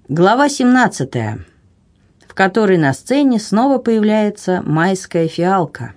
Глава 17, в которой на сцене снова появляется майская фиалка.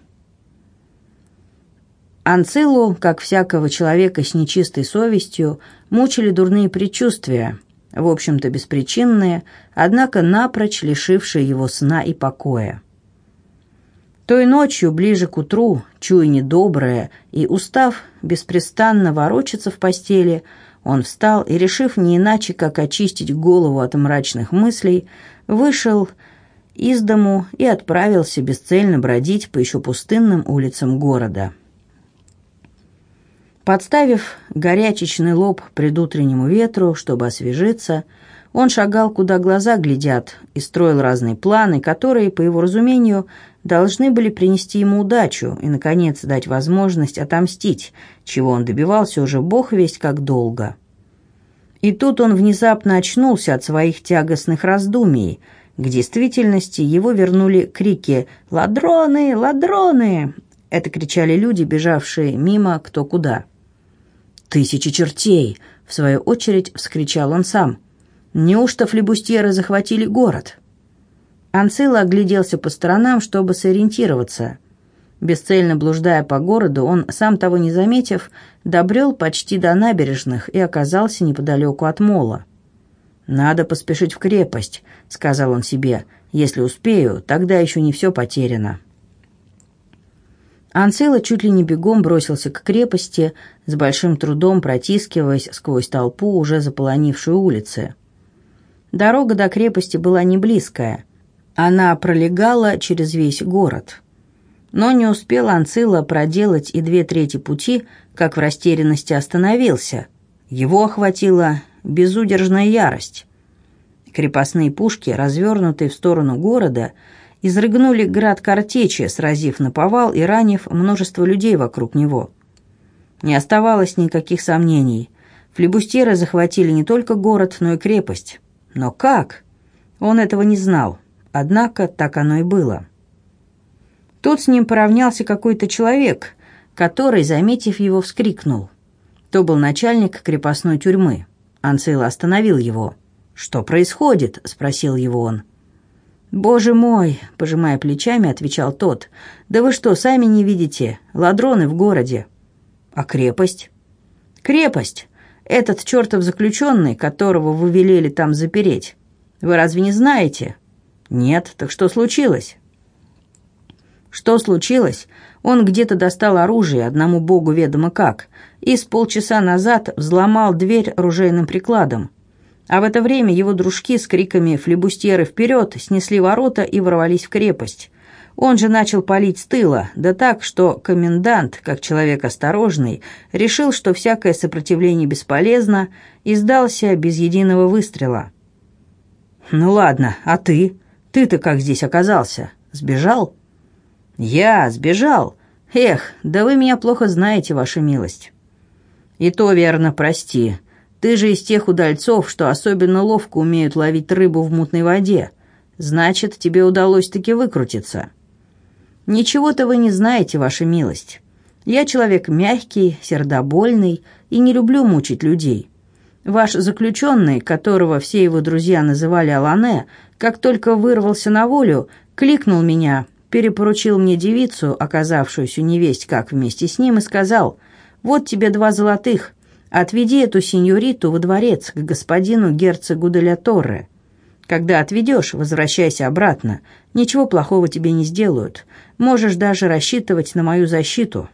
Анцилу, как всякого человека с нечистой совестью, мучили дурные предчувствия, в общем-то беспричинные, однако напрочь лишившие его сна и покоя. Той ночью, ближе к утру, чуя недоброе и устав беспрестанно ворочаться в постели, он встал и, решив не иначе, как очистить голову от мрачных мыслей, вышел из дому и отправился бесцельно бродить по еще пустынным улицам города. Подставив горячечный лоб предутреннему ветру, чтобы освежиться, он шагал, куда глаза глядят, и строил разные планы, которые, по его разумению, должны были принести ему удачу и, наконец, дать возможность отомстить, чего он добивался уже бог весть как долго. И тут он внезапно очнулся от своих тягостных раздумий. К действительности его вернули крики «Ладроны! Ладроны!». Это кричали люди, бежавшие мимо кто куда. «Тысячи чертей!» — в свою очередь вскричал он сам. «Неужто флибустьеры захватили город?» Анцило огляделся по сторонам, чтобы сориентироваться. Бесцельно блуждая по городу, он, сам того не заметив, добрел почти до набережных и оказался неподалеку от мола. «Надо поспешить в крепость», — сказал он себе. «Если успею, тогда еще не все потеряно». Анцило чуть ли не бегом бросился к крепости, с большим трудом протискиваясь сквозь толпу, уже заполонившую улицы. Дорога до крепости была не близкая. Она пролегала через весь город. Но не успел Анцило проделать и 2/3 пути, как в растерянности остановился. Его охватила безудержная ярость. Крепостные пушки, развернутые в сторону города, изрыгнули град картечи, сразив наповал и ранив множество людей вокруг него. Не оставалось никаких сомнений. Флибустьеры захватили не только город, но и крепость. Но как? Он этого не знал. Однако так оно и было. Тут с ним поравнялся какой-то человек, который, заметив его, вскрикнул. То был начальник крепостной тюрьмы. Анцило остановил его. «Что происходит?» — спросил его он. «Боже мой!» — пожимая плечами, отвечал тот. «Да вы что, сами не видите? Ладроны в городе». «А крепость?» «Крепость! Этот чертов заключенный, которого вы велели там запереть. Вы разве не знаете?» «Нет, так что случилось?» «Что случилось? Он где-то достал оружие, одному богу ведомо как, и с полчаса назад взломал дверь ружейным прикладом. А в это время его дружки с криками «Флибустьеры вперед!» снесли ворота и ворвались в крепость. Он же начал палить с тыла, да так, что комендант, как человек осторожный, решил, что всякое сопротивление бесполезно, и сдался без единого выстрела. «Ну ладно, а ты? Ты-то как здесь оказался? Сбежал?» «Я сбежал? Эх, да вы меня плохо знаете, ваша милость». «И то верно, прости. Ты же из тех удальцов, что особенно ловко умеют ловить рыбу в мутной воде. Значит, тебе удалось таки выкрутиться». «Ничего-то вы не знаете, ваша милость. Я человек мягкий, сердобольный и не люблю мучить людей. Ваш заключенный, которого все его друзья называли Алане, как только вырвался на волю, кликнул меня, перепоручил мне девицу, оказавшуюся невесть как вместе с ним, и сказал: «Вот тебе 2 золотых, отведи эту сеньориту во дворец к господину герцогу де ля Торре. Когда отведешь, возвращайся обратно, ничего плохого тебе не сделают, можешь даже рассчитывать на мою защиту».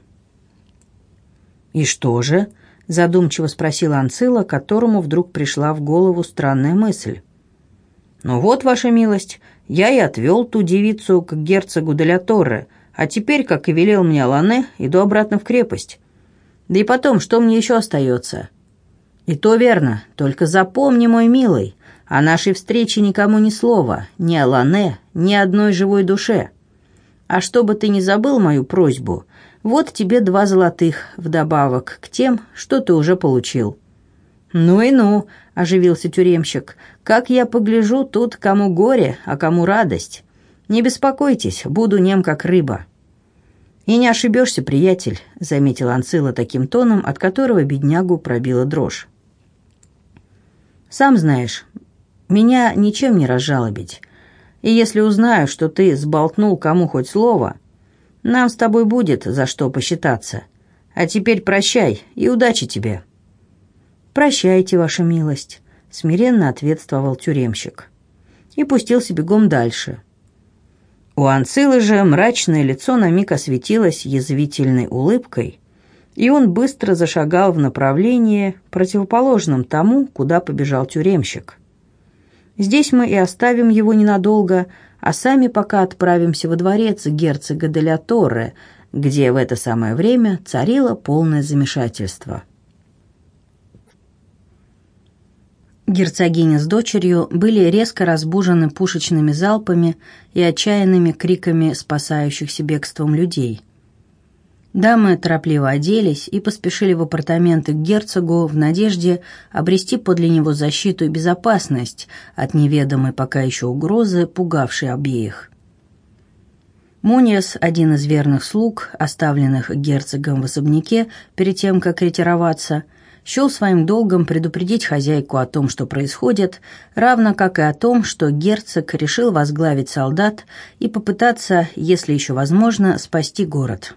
«И что же?» — задумчиво спросил Анцило, которому вдруг пришла в голову странная мысль. «Ну вот, ваша милость, я и отвел ту девицу к герцогу де ля Торре, а теперь, как и велел мне Алане, иду обратно в крепость. Да и потом, что мне еще остается?» «И то верно, только запомни, мой милый, о нашей встрече никому ни слова, ни Алане, ни одной живой душе. А чтобы ты не забыл мою просьбу, вот тебе 2 золотых вдобавок к тем, что ты уже получил». «Ну и ну», — оживился тюремщик, — «как я погляжу, тут кому горе, а кому радость. Не беспокойтесь, буду нем как рыба». «И не ошибешься, приятель», — заметил Анцило таким тоном, от которого беднягу пробила дрожь. «Сам знаешь, Меня ничем не разжалобить. И если узнаю, что ты сболтнул кому хоть слово, нам с тобой будет за что посчитаться. А теперь прощай и удачи тебе». «Прощайте, ваша милость», — смиренно ответствовал тюремщик. И пустился бегом дальше. У Анцилы же мрачное лицо на миг осветилось язвительной улыбкой, и он быстро зашагал в направлении, противоположном тому, куда побежал тюремщик. Здесь мы и оставим его ненадолго, а сами пока отправимся во дворец герцога де ля Торре, где в это самое время царило полное замешательство. Герцогиня с дочерью были резко разбужены пушечными залпами и отчаянными криками спасающихся бегством людей. Дамы торопливо оделись и поспешили в апартаменты к герцогу в надежде обрести подле него защиту и безопасность от неведомой пока еще угрозы, пугавшей обеих. Муниас, один из верных слуг, оставленных герцогом в особняке перед тем, как ретироваться, счел своим долгом предупредить хозяйку о том, что происходит, равно как и о том, что герцог решил возглавить солдат и попытаться, если еще возможно, спасти город.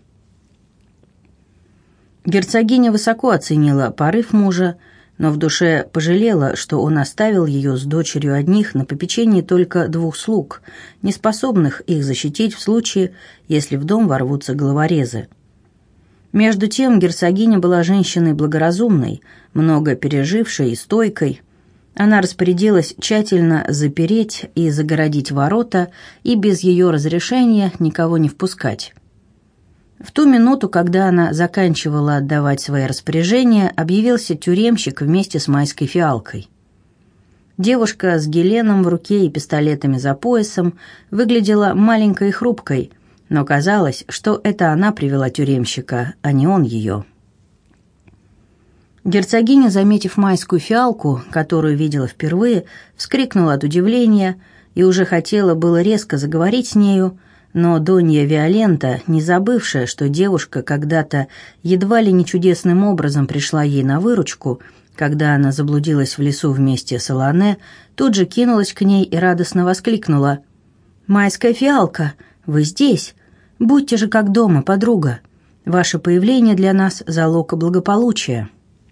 Герцогиня высоко оценила порыв мужа, но в душе пожалела, что он оставил ее с дочерью одних на попечении только 2 слуг, не способных их защитить в случае, если в дом ворвутся головорезы. Между тем герцогиня была женщиной благоразумной, много пережившей и стойкой. Она распорядилась тщательно запереть и загородить ворота и без ее разрешения никого не впускать. В ту минуту, когда она заканчивала отдавать свои распоряжения, объявился тюремщик вместе с майской фиалкой. Девушка с геленом в руке и пистолетами за поясом выглядела маленькой и хрупкой, но казалось, что это она привела тюремщика, а не он ее. Герцогиня, заметив майскую фиалку, которую видела впервые, вскрикнула от удивления и уже хотела было резко заговорить с нею, но Донья Виолента, не забывшая, что девушка когда-то едва ли не чудесным образом пришла ей на выручку, когда она заблудилась в лесу вместе с Алане, тут же кинулась к ней и радостно воскликнула: «Майская фиалка, вы здесь? Будьте же как дома, подруга. Ваше появление для нас – залог благополучия».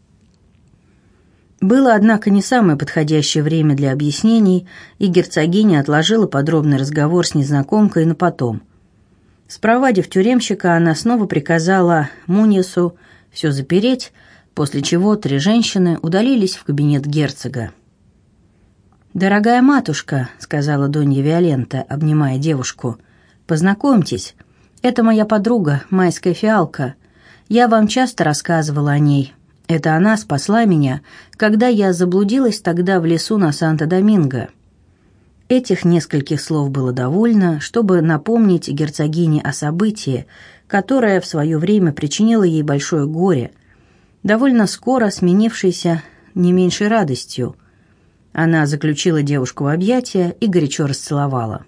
Было, однако, не самое подходящее время для объяснений, и герцогиня отложила подробный разговор с незнакомкой на потом. Спровадив тюремщика, она снова приказала Муниасу все запереть, после чего 3 женщины удалились в кабинет герцога. «Дорогая матушка», — сказала Донья Виолента, обнимая девушку, — «познакомьтесь, это моя подруга, майская фиалка. Я вам часто рассказывала о ней». Это она спасла меня, когда я заблудилась тогда в лесу на Санто-Доминго. Этих нескольких слов было довольно, чтобы напомнить герцогине о событии, которое в свое время причинило ей большое горе, довольно скоро сменившееся не меньшей радостью. Она заключила девушку в объятия и горячо расцеловала.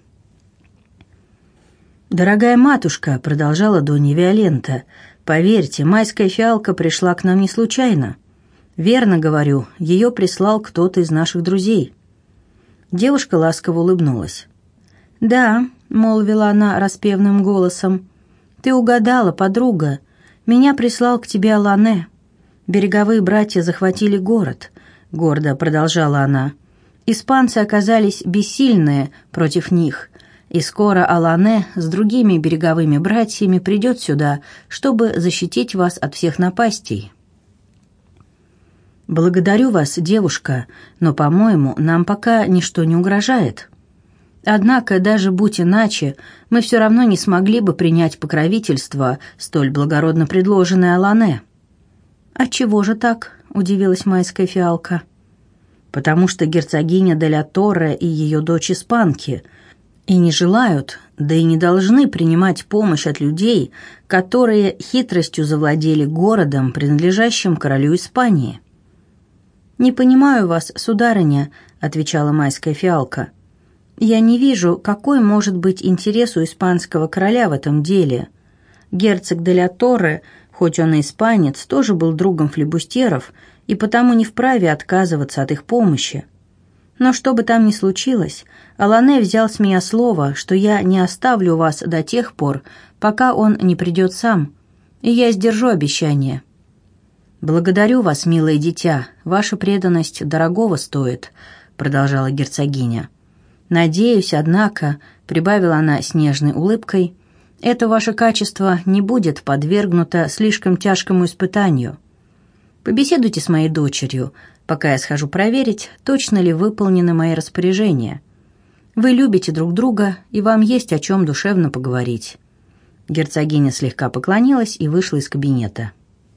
«Дорогая матушка», — продолжала Донья Виолента, — «поверьте, майская фиалка пришла к нам не случайно. Верно говорю, ее прислал кто-то из наших друзей». Девушка ласково улыбнулась. «Да», — молвила она распевным голосом, — «ты угадала, подруга. Меня прислал к тебе Алане. Береговые братья захватили город», — гордо продолжала она. «Испанцы оказались бессильные против них». И скоро Алане с другими береговыми братьями придет сюда, чтобы защитить вас от всех напастей. Благодарю вас, девушка, но, по-моему, нам пока ничто не угрожает. Однако, даже будь иначе, мы все равно не смогли бы принять покровительство, столь благородно предложенное Алане». «Отчего же так?» — удивилась майская фиалка. «Потому что герцогиня де ля Торре и ее дочь испанки — и не желают, да и не должны принимать помощь от людей, которые хитростью завладели городом, принадлежащим королю Испании». «Не понимаю вас, сударыня», — отвечала майская фиалка. «Я не вижу, какой может быть интерес у испанского короля в этом деле. Герцог де ля Торре, хоть он и испанец, тоже был другом флибустеров и потому не вправе отказываться от их помощи. Но что бы там ни случилось, Алане взял с меня слово, что я не оставлю вас до тех пор, пока он не придет сам, и я сдержу обещание». «Благодарю вас, милое дитя, ваша преданность дорогого стоит», — продолжала герцогиня. «Надеюсь, однако», — прибавила она с нежной улыбкой, «это ваше качество не будет подвергнуто слишком тяжкому испытанию. Побеседуйте с моей дочерью, пока я схожу проверить, точно ли выполнены мои распоряжения. Вы любите друг друга, и вам есть о чем душевно поговорить». Герцогиня слегка поклонилась и вышла из кабинета.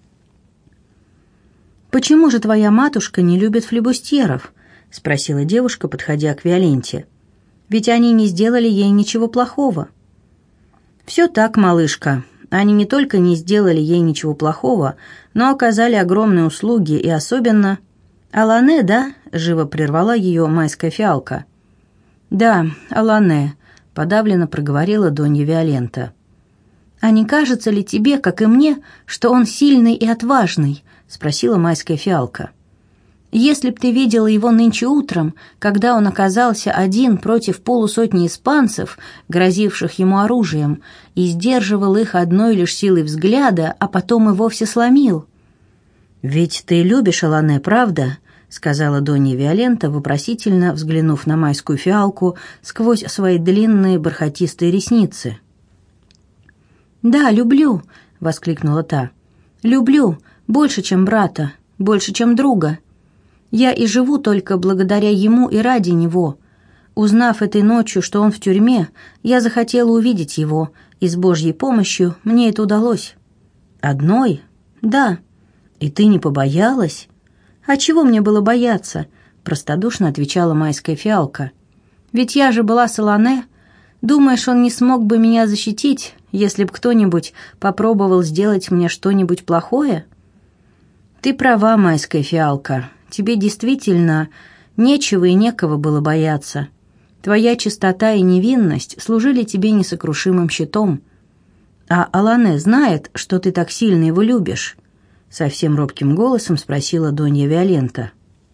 «Почему же твоя матушка не любит флибустьеров?» — спросила девушка, подходя к Виоленте. «Ведь они не сделали ей ничего плохого». «Все так, малышка. Они не только не сделали ей ничего плохого, но оказали огромные услуги, и особенно...» «Алане, да?» — живо прервала ее майская фиалка. «Да, Алане», — подавленно проговорила Донья Виолента. «А не кажется ли тебе, как и мне, что он сильный и отважный?» — спросила майская фиалка. «Если б ты видела его нынче утром, когда он оказался один против полусотни испанцев, грозивших ему оружием, и сдерживал их одной лишь силой взгляда, а потом и вовсе сломил». «Ведь ты любишь Алане, правда?» — сказала Донья Виолента, вопросительно взглянув на майскую фиалку сквозь свои длинные бархатистые ресницы. «Да, люблю», — воскликнула та. «Люблю, больше, чем брата, больше, чем друга. Я и живу только благодаря ему и ради него. Узнав этой ночью, что он в тюрьме, я захотела увидеть его, и с Божьей помощью мне это удалось». «Одной?» «Да». «И ты не побоялась?» «А чего мне было бояться?» — простодушно отвечала майская фиалка. «Ведь я же была с Алане. Думаешь, он не смог бы меня защитить, если б кто-нибудь попробовал сделать мне что-нибудь плохое?» «Ты права, майская фиалка. Тебе действительно нечего и некого было бояться. Твоя чистота и невинность служили тебе несокрушимым щитом. А Алане знает, что ты так сильно его любишь?» Совсем робким голосом спросила Донья Виолента.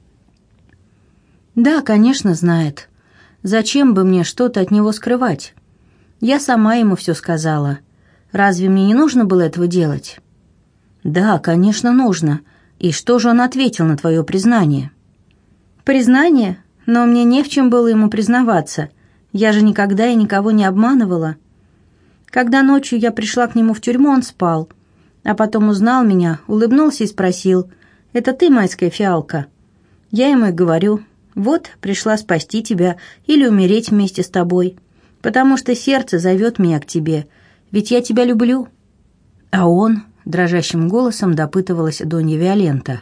«Да, конечно, знает. Зачем бы мне что-то от него скрывать? Я сама ему все сказала. Разве мне не нужно было этого делать?» «Да, конечно, нужно. И что же он ответил на твое признание?» «Признание? Но мне не в чем было ему признаваться. Я же никогда и никого не обманывала. Когда ночью я пришла к нему в тюрьму, он спал. А потом узнал меня, улыбнулся и спросил: «Это ты, майская фиалка?» Я ему и говорю: «Вот, пришла спасти тебя или умереть вместе с тобой, потому что сердце зовет меня к тебе, ведь я тебя люблю». «А он?» — дрожащим голосом допытывалась Донья Виолента.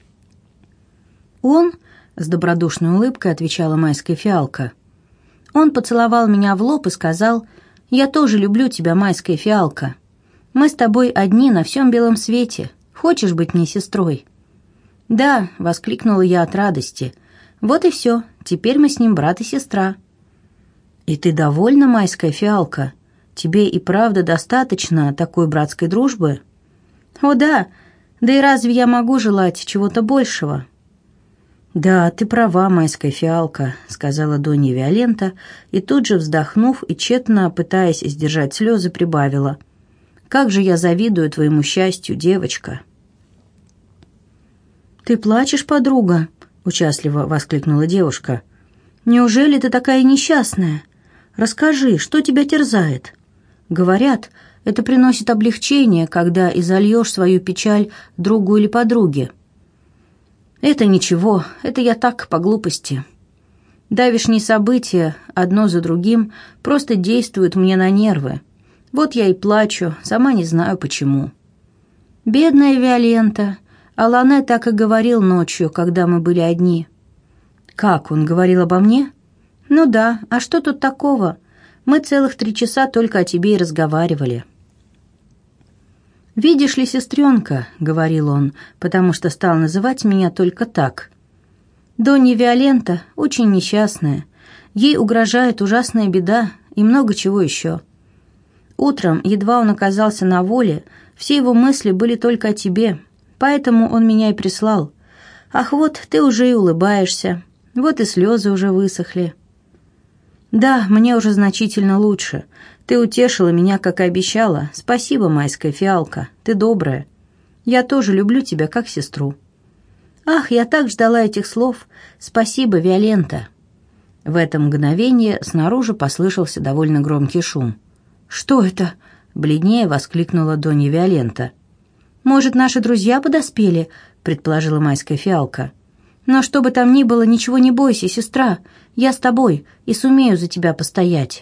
«Он?» — с добродушной улыбкой отвечала майская фиалка. «Он поцеловал меня в лоб и сказал: «Я тоже люблю тебя, майская фиалка. Мы с тобой одни на всем белом свете. Хочешь быть мне сестрой?» «Да», — воскликнула я от радости. «Вот и все. Теперь мы с ним брат и сестра». «И ты довольна, майская фиалка? Тебе и правда достаточно такой братской дружбы?» «О да. Да и разве я могу желать чего-то большего?» «Да, ты права, майская фиалка», — сказала Донья Виолента, и тут же, вздохнув и тщетно пытаясь сдержать слезы, прибавила: «Как же я завидую твоему счастью, девочка!» «Ты плачешь, подруга?» — участливо воскликнула девушка. «Неужели ты такая несчастная? Расскажи, что тебя терзает? Говорят, это приносит облегчение, когда изольешь свою печаль другу или подруге». «Это ничего, это я так, по глупости. Давешние события, одно за другим, просто действуют мне на нервы. Вот я и плачу, сама не знаю почему». «Бедная Виолента, Алане так и говорил ночью, когда мы были одни». «Как, он говорил обо мне?» «Ну да, а что тут такого? Мы целых 3 часа только о тебе и разговаривали». «Видишь ли, сестренка», — говорил он, потому что стал называть меня только так, «Донья Виолента очень несчастная, ей угрожает ужасная беда и много чего еще. Утром, едва он оказался на воле, все его мысли были только о тебе, поэтому он меня и прислал. Ах, вот ты уже и улыбаешься. Вот и слезы уже высохли. «Да, мне уже значительно лучше. Ты утешила меня, как и обещала. Спасибо, майская фиалка, ты добрая. Я тоже люблю тебя, как сестру». «Ах, я так ждала этих слов. Спасибо, Виолента». В это мгновение снаружи послышался довольно громкий шум. «Что это?» — бледнее воскликнула Донья Виолента. «Может, наши друзья подоспели?» — предположила майская фиалка. «Но что бы там ни было, ничего не бойся, сестра. Я с тобой и сумею за тебя постоять».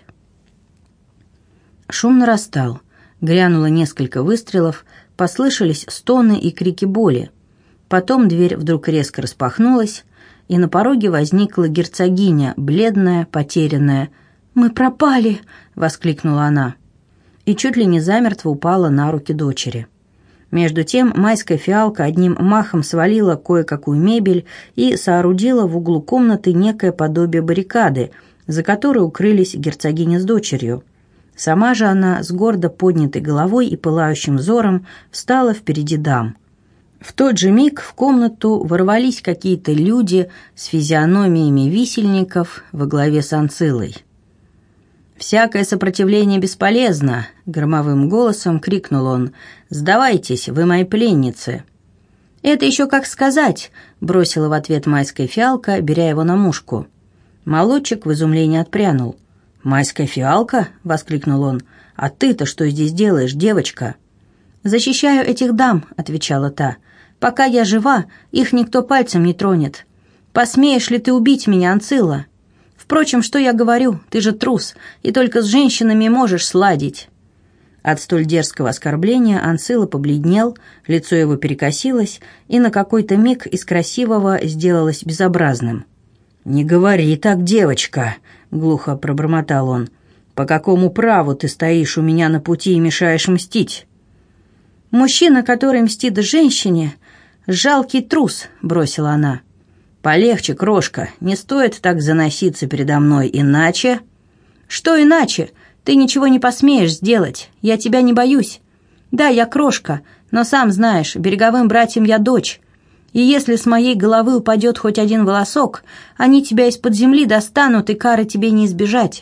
Шум нарастал. Грянуло несколько выстрелов, послышались стоны и крики боли. Потом дверь вдруг резко распахнулась, и на пороге возникла герцогиня, бледная, потерянная. «Мы пропали!» — воскликнула она. И чуть ли не замертво упала на руки дочери. Между тем майская фиалка одним махом свалила кое-какую мебель и соорудила в углу комнаты некое подобие баррикады, за которой укрылись герцогиня с дочерью. Сама же она с гордо поднятой головой и пылающим взором встала впереди дам. В тот же миг в комнату ворвались какие-то люди с физиономиями висельников во главе с Анцилой. «Всякое сопротивление бесполезно!» — громовым голосом крикнул он. «Сдавайтесь, вы мои пленницы!» «Это еще как сказать!» — бросила в ответ майская фиалка, беря его на мушку. Молодчик в изумлении отпрянул. «Майская фиалка?» — воскликнул он. «А ты-то что здесь делаешь, девочка?» «Защищаю этих дам», — отвечала та. «Пока я жива, их никто пальцем не тронет. Посмеешь ли ты убить меня, Анцила? Впрочем, что я говорю, ты же трус, и только с женщинами можешь сладить». От столь дерзкого оскорбления Анцила побледнел, лицо его перекосилось, и на какой-то миг из красивого сделалось безобразным. «Не говори так, девочка», — глухо пробормотал он. «По какому праву ты стоишь у меня на пути и мешаешь мстить?» «Мужчина, который мстит женщине, жалкий трус», — бросила она. «Полегче, крошка, не стоит так заноситься передо мной, иначе...» «Что иначе? Ты ничего не посмеешь сделать, я тебя не боюсь. Да, я крошка, но сам знаешь, береговым братьям я дочь. И если с моей головы упадет хоть один волосок, они тебя из-под земли достанут, и кары тебе не избежать».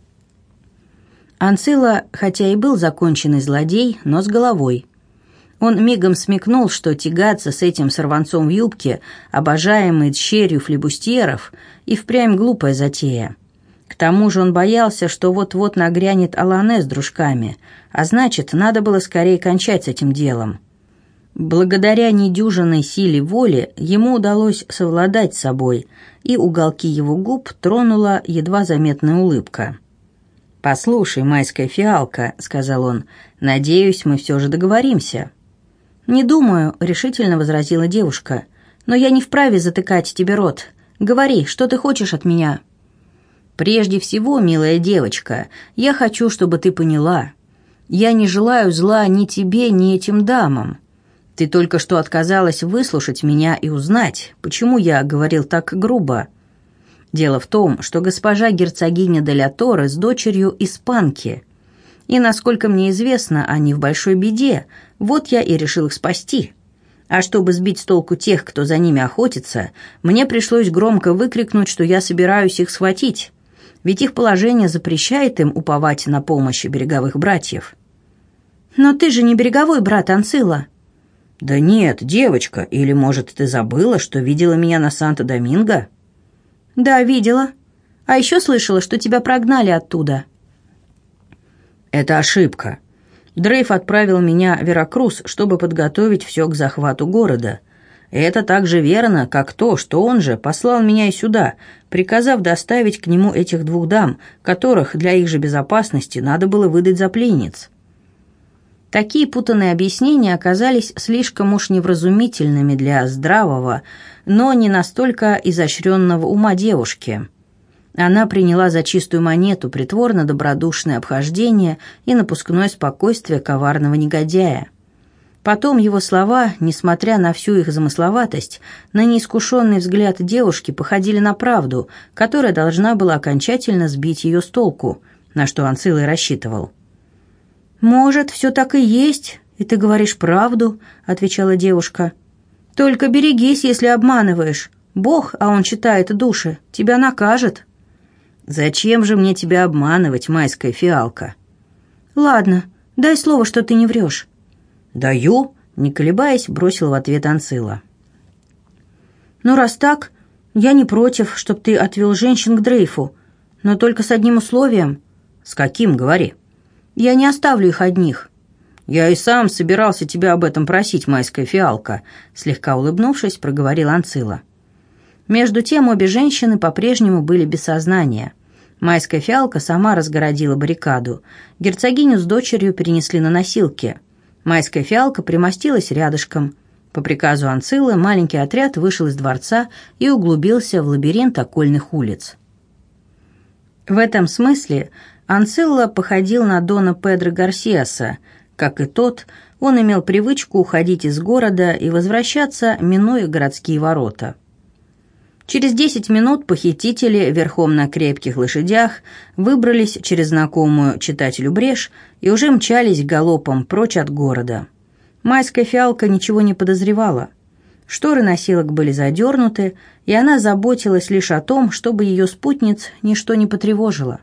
Анцила, хотя и был законченный злодей, но с головой. Он мигом смекнул, что тягаться с этим сорванцом в юбке, обожаемый дщерью флебустьеров, и впрямь глупая затея. К тому же он боялся, что вот-вот нагрянет Алане с дружками, а значит, надо было скорее кончать с этим делом. Благодаря недюжинной силе воли ему удалось совладать с собой, и уголки его губ тронула едва заметная улыбка. «Послушай, майская фиалка», — сказал он, — «надеюсь, мы все же договоримся». «Не думаю», — решительно возразила девушка, — «но я не вправе затыкать тебе рот. Говори, что ты хочешь от меня?» «Прежде всего, милая девочка, я хочу, чтобы ты поняла. Я не желаю зла ни тебе, ни этим дамам. Ты только что отказалась выслушать меня и узнать, почему я говорил так грубо. Дело в том, что госпожа герцогиня де ля Торре с дочерью испанки. И, насколько мне известно, они в большой беде, вот я и решил их спасти. А чтобы сбить с толку тех, кто за ними охотится, мне пришлось громко выкрикнуть, что я собираюсь их схватить, ведь их положение запрещает им уповать на помощь береговых братьев». «Но ты же не береговой брат, Анцила». «Да нет, девочка, или, может, ты забыла, что видела меня на Санто-Доминго?» «Да, видела. А еще слышала, что тебя прогнали оттуда». «Это ошибка. Дрейф отправил меня в Веракрус, чтобы подготовить все к захвату города. Это так же верно, как то, что он же послал меня и сюда, приказав доставить к нему этих двух дам, которых для их же безопасности надо было выдать за пленниц». Такие путанные объяснения оказались слишком уж невразумительными для здравого, но не настолько изощренного ума девушки. Она приняла за чистую монету притворно-добродушное обхождение и напускное спокойствие коварного негодяя. Потом его слова, несмотря на всю их замысловатость, на неискушенный взгляд девушки походили на правду, которая должна была окончательно сбить ее с толку, на что Анцила и рассчитывал. «Может, все так и есть, и ты говоришь правду», — отвечала девушка. «Только берегись, если обманываешь. Бог, а он читает души, тебя накажет». «Зачем же мне тебя обманывать, майская фиалка?» «Ладно, дай слово, что ты не врешь». «Даю», — не колебаясь, бросил в ответ Анцила. «Ну, раз так, я не против, чтоб ты отвел женщин к Дрейфу, но только с одним условием». «С каким, говори?» «Я не оставлю их одних». «Я и сам собирался тебя об этом просить, майская фиалка», — слегка улыбнувшись, проговорил Анцила. Между тем обе женщины по-прежнему были без сознания. Майская фиалка сама разгородила баррикаду. Герцогиню с дочерью перенесли на носилки. Майская фиалка примостилась рядышком. По приказу Анцилы маленький отряд вышел из дворца и углубился в лабиринт окольных улиц. В этом смысле Анцилла походил на дона Педро Гарсиаса. Как и тот, он имел привычку уходить из города и возвращаться, минуя городские ворота. Через 10 минут похитители верхом на крепких лошадях выбрались через знакомую читателю брешь и уже мчались галопом прочь от города. Майская фиалка ничего не подозревала. Шторы носилок были задернуты, и она заботилась лишь о том, чтобы ее спутниц ничто не потревожило.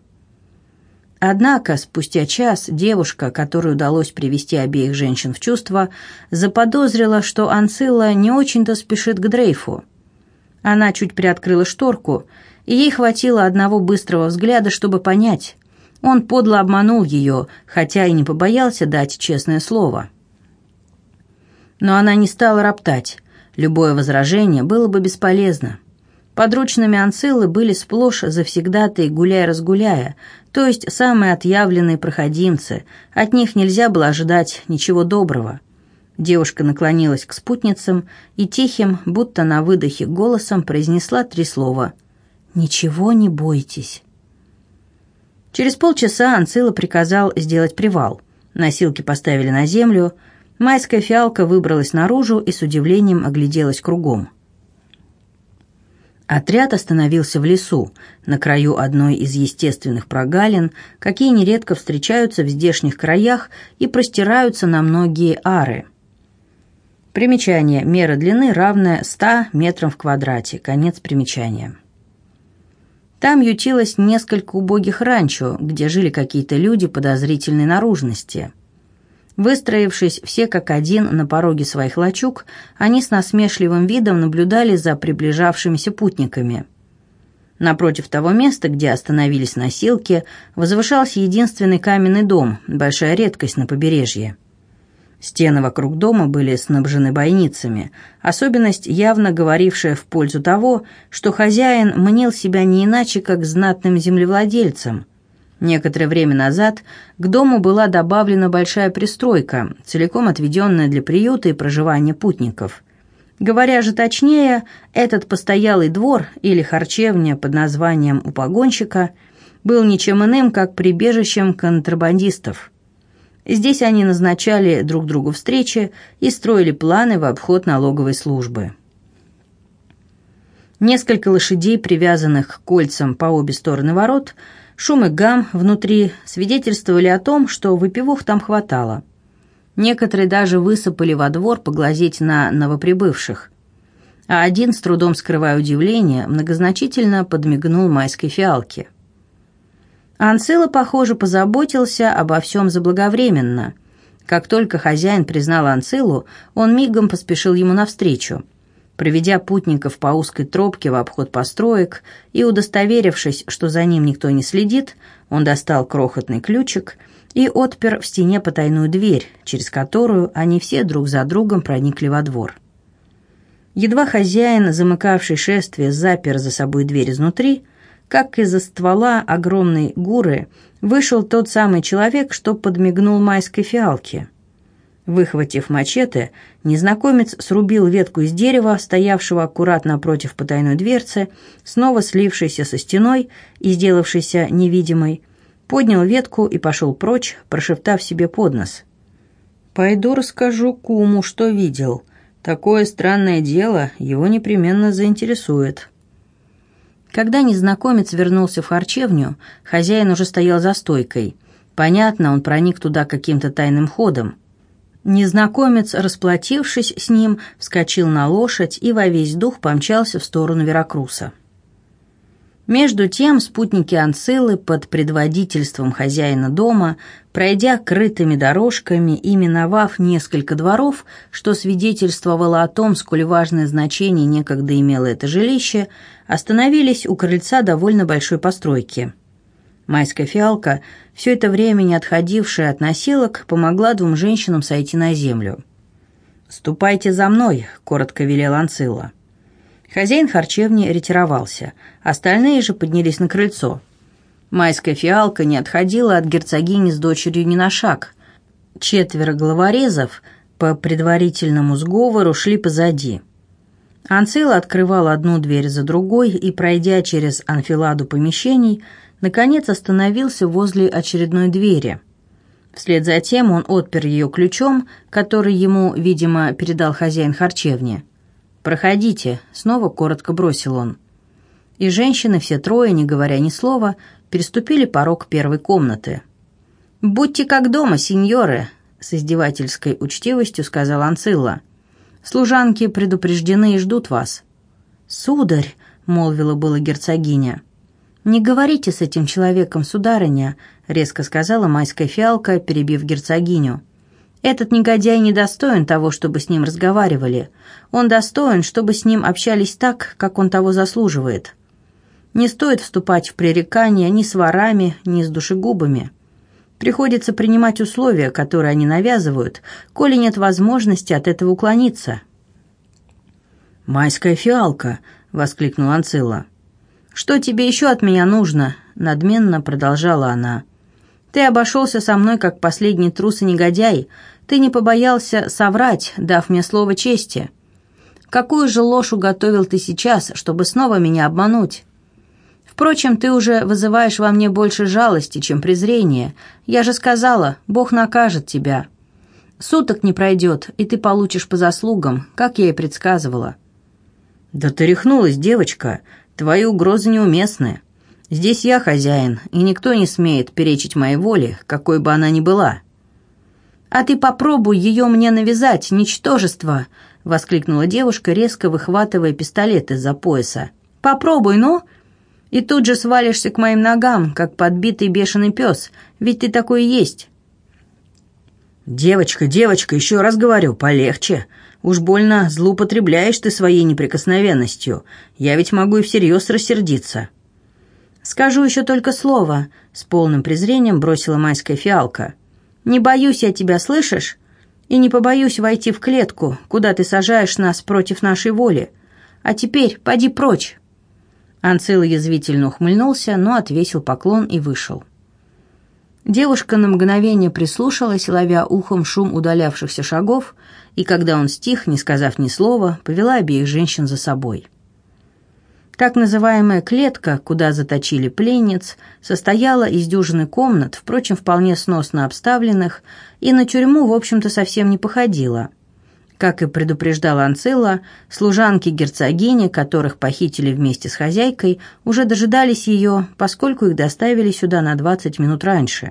Однако спустя час девушка, которой удалось привести обеих женщин в чувство, заподозрила, что Анцилла не очень-то спешит к Дрейфу. Она чуть приоткрыла шторку, и ей хватило одного быстрого взгляда, чтобы понять. Он подло обманул ее, хотя и не побоялся дать честное слово. Но она не стала роптать. Любое возражение было бы бесполезно. Подручными Анциллы были сплошь завсегдатые гуляй-разгуляя, то есть самые отъявленные проходимцы. От них нельзя было ожидать ничего доброго. Девушка наклонилась к спутницам и тихим, будто на выдохе голосом произнесла 3 слова: «Ничего не бойтесь». Через полчаса Анцилла приказал сделать привал. Носилки поставили на землю. Майская фиалка выбралась наружу и с удивлением огляделась кругом. Отряд остановился в лесу, на краю одной из естественных прогалин, какие нередко встречаются в здешних краях и простираются на многие ары. Примечание. Мера длины равная 100 метрам в квадрате. Конец примечания. Там ютилось несколько убогих ранчо, где жили какие-то люди подозрительной наружности. Выстроившись все как один на пороге своих лачуг, они с насмешливым видом наблюдали за приближавшимися путниками. Напротив того места, где остановились носилки, возвышался единственный каменный дом, большая редкость на побережье. Стены вокруг дома были снабжены бойницами, особенность, явно говорившая в пользу того, что хозяин мнил себя не иначе, как знатным землевладельцем. Некоторое время назад к дому была добавлена большая пристройка, целиком отведенная для приюта и проживания путников. Говоря же точнее, этот постоялый двор или харчевня под названием «У погонщика» был ничем иным, как прибежищем контрабандистов. Здесь они назначали друг другу встречи и строили планы в обход налоговой службы. Несколько лошадей, привязанных к кольцам по обе стороны ворот, шум и гам внутри свидетельствовали о том, что выпивок там хватало. Некоторые даже высыпали во двор поглазеть на новоприбывших. А один, с трудом скрывая удивление, многозначительно подмигнул майской фиалке. Анцилла, похоже, позаботился обо всем заблаговременно. Как только хозяин признал Анциллу, он мигом поспешил ему навстречу. Проведя путников по узкой тропке в обход построек и удостоверившись, что за ним никто не следит, он достал крохотный ключик и отпер в стене потайную дверь, через которую они все друг за другом проникли во двор. Едва хозяин, замыкавший шествие, запер за собой дверь изнутри, как из-за ствола огромной гуры вышел тот самый человек, что подмигнул майской фиалке. Выхватив мачете, незнакомец срубил ветку из дерева, стоявшего аккуратно напротив потайной дверцы, снова слившейся со стеной и сделавшейся невидимой, поднял ветку и пошел прочь, прошептав себе под нос: «Пойду расскажу куму, что видел. Такое странное дело его непременно заинтересует». Когда незнакомец вернулся в харчевню, хозяин уже стоял за стойкой. Понятно, он проник туда каким-то тайным ходом. Незнакомец, расплатившись с ним, вскочил на лошадь и во весь дух помчался в сторону Веракруса. Между тем спутники Анциллы под предводительством хозяина дома, пройдя крытыми дорожками и миновав несколько дворов, что свидетельствовало о том, сколь важное значение некогда имело это жилище, остановились у крыльца довольно большой постройки. Майская фиалка, все это время не отходившая от носилок, помогла двум женщинам сойти на землю. «Ступайте за мной», — коротко велел Анцилла. Хозяин харчевни ретировался, остальные же поднялись на крыльцо. Майская фиалка не отходила от герцогини с дочерью ни на шаг. 4 головорезов по предварительному сговору шли позади. Анцилла открывал одну дверь за другой и, пройдя через анфиладу помещений, наконец остановился возле очередной двери. Вслед за тем он отпер ее ключом, который ему, видимо, передал хозяин харчевни. «Проходите», — снова коротко бросил он. И женщины, все трое, не говоря ни слова, переступили порог первой комнаты. «Будьте как дома, сеньоры», — с издевательской учтивостью сказал Анцилла. «Служанки предупреждены и ждут вас». «Сударь», — молвила была герцогиня. «Не говорите с этим человеком, сударыня», — резко сказала майская фиалка, перебив герцогиню. «Этот негодяй недостоин того, чтобы с ним разговаривали. Он достоин, чтобы с ним общались так, как он того заслуживает. Не стоит вступать в пререкания ни с ворами, ни с душегубами. Приходится принимать условия, которые они навязывают, коли нет возможности от этого уклониться». «Майская фиалка», — воскликнул Анцилла. «Что тебе еще от меня нужно?» — надменно продолжала она. «Ты обошелся со мной, как последний трус и негодяй. Ты не побоялся соврать, дав мне слово чести. Какую же ложь уготовил ты сейчас, чтобы снова меня обмануть? Впрочем, ты уже вызываешь во мне больше жалости, чем презрения. Я же сказала, Бог накажет тебя. Суток не пройдет, и ты получишь по заслугам, как я и предсказывала». «Да ты рехнулась, девочка. Твои угрозы неуместны. Здесь я хозяин, и никто не смеет перечить моей воле, какой бы она ни была». «А ты попробуй ее мне навязать, ничтожество!» — воскликнула девушка, резко выхватывая пистолет из-за пояса. «Попробуй, ну! И тут же свалишься к моим ногам, как подбитый бешеный пес, ведь ты такой и есть». «Девочка, еще раз говорю, полегче. Уж больно злоупотребляешь ты своей неприкосновенностью. Я ведь могу и всерьез рассердиться». «Скажу еще только слово», — с полным презрением бросила майская фиалка. «Не боюсь я тебя, слышишь? И не побоюсь войти в клетку, куда ты сажаешь нас против нашей воли. А теперь поди прочь». Анцилла язвительно ухмыльнулся, но отвесил поклон и вышел. Девушка на мгновение прислушалась, ловя ухом шум удалявшихся шагов, и когда он стих, не сказав ни слова, повела обеих женщин за собой. Так называемая клетка, куда заточили пленниц, состояла из дюжины комнат, впрочем, вполне сносно обставленных, и на тюрьму, в общем-то, совсем не походила. Как и предупреждала Анцилла, служанки герцогини, которых похитили вместе с хозяйкой, уже дожидались ее, поскольку их доставили сюда на 20 минут раньше.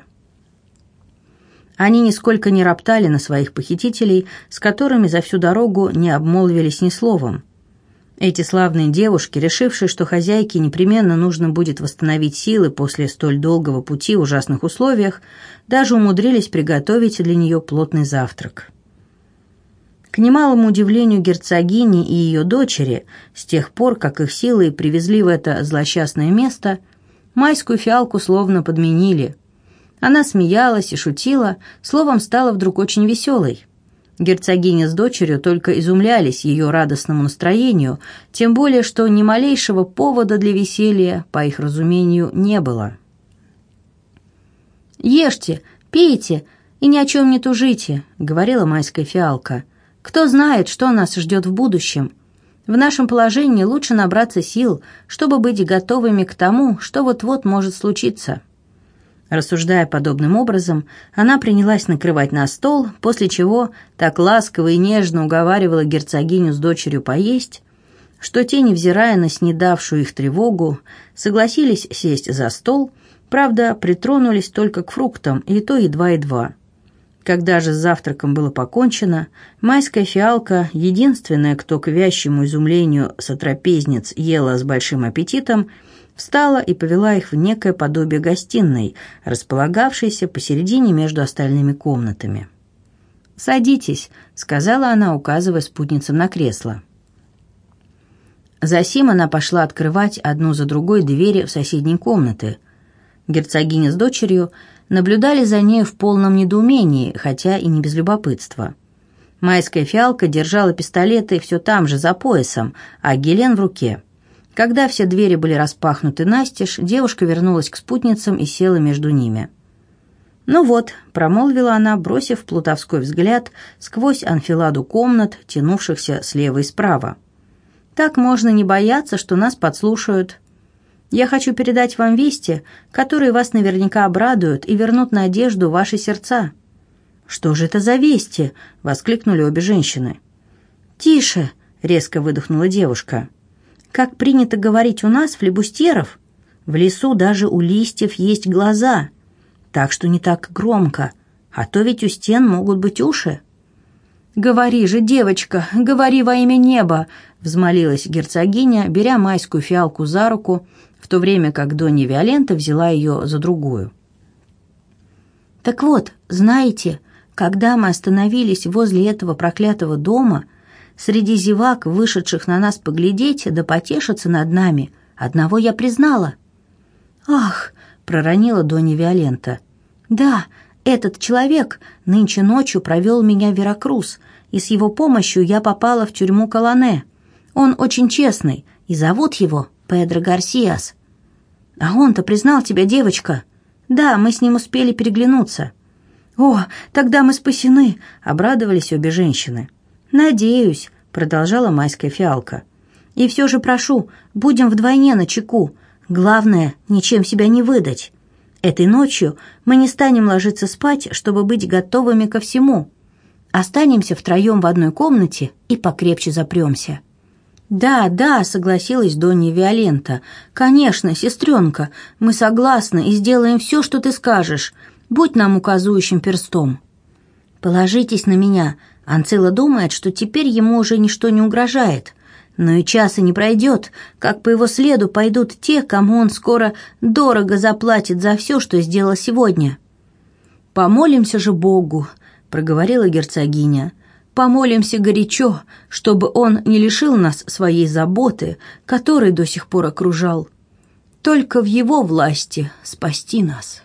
Они нисколько не роптали на своих похитителей, с которыми за всю дорогу не обмолвились ни словом. Эти славные девушки, решившие, что хозяйке непременно нужно будет восстановить силы после столь долгого пути в ужасных условиях, даже умудрились приготовить для нее плотный завтрак. К немалому удивлению герцогини и ее дочери, с тех пор, как их силы привезли в это злосчастное место, майскую фиалку словно подменили. Она смеялась и шутила, словом, стала вдруг очень веселой. Герцогиня с дочерью только изумлялись ее радостному настроению, тем более, что ни малейшего повода для веселья, по их разумению, не было. «Ешьте, пейте и ни о чем не тужите», — говорила майская фиалка. «Кто знает, что нас ждет в будущем? В нашем положении лучше набраться сил, чтобы быть готовыми к тому, что вот-вот может случиться». Рассуждая подобным образом, она принялась накрывать на стол, после чего так ласково и нежно уговаривала герцогиню с дочерью поесть, что те, невзирая на снедавшую их тревогу, согласились сесть за стол, правда, притронулись только к фруктам, и то едва-едва. Когда же с завтраком было покончено, майская фиалка, единственная, кто к вящему изумлению сотрапезниц ела с большим аппетитом, встала и повела их в некое подобие гостиной, располагавшейся посередине между остальными комнатами. «Садитесь», — сказала она, указывая спутницам на кресло. Засим она пошла открывать одну за другой двери в соседние комнаты. Герцогиня с дочерью наблюдали за ней в полном недоумении, хотя и не без любопытства. Майская фиалка держала пистолеты все там же, за поясом, а Гелен в руке. Когда все двери были распахнуты настежь, девушка вернулась к спутницам и села между ними. «Ну вот», — промолвила она, бросив плутовской взгляд сквозь анфиладу комнат, тянувшихся слева и справа. «Так можно не бояться, что нас подслушают. Я хочу передать вам вести, которые вас наверняка обрадуют и вернут надежду в ваши сердца». «Что же это за вести?» — воскликнули обе женщины. «Тише!» — резко выдохнула девушка. «Как принято говорить у нас, флибустьеров, в лесу даже у листьев есть глаза, так что не так громко, а то ведь у стен могут быть уши». «Говори же, девочка, говори во имя неба!» — взмолилась герцогиня, беря майскую фиалку за руку, в то время как Донья Виолента взяла ее за другую. «Так вот, знаете, когда мы остановились возле этого проклятого дома, среди зевак, вышедших на нас поглядеть да потешиться над нами, одного я признала». «Ах!» — проронила Донья Виолента. «Да, этот человек нынче ночью провел меня в Веракрус, и с его помощью я попала в тюрьму Колоне. Он очень честный, и зовут его Педро Гарсиас». «А он-то признал тебя, девочка?» «Да, мы с ним успели переглянуться». «О, тогда мы спасены!» — обрадовались обе женщины. «Надеюсь», — продолжала майская фиалка. «И все же прошу, будем вдвойне начеку. Главное, ничем себя не выдать. Этой ночью мы не станем ложиться спать, чтобы быть готовыми ко всему. Останемся втроем в одной комнате и покрепче запремся». «Да, да», — согласилась Донья Виолента. «Конечно, сестренка, мы согласны и сделаем все, что ты скажешь. Будь нам указующим перстом». «Положитесь на меня. Анцилла думает, что теперь ему уже ничто не угрожает. Но и часа не пройдет, как по его следу пойдут те, кому он скоро дорого заплатит за все, что сделал сегодня». «Помолимся же Богу», — проговорила герцогиня. «Помолимся горячо, чтобы он не лишил нас своей заботы, которой до сих пор окружал. Только в его власти спасти нас».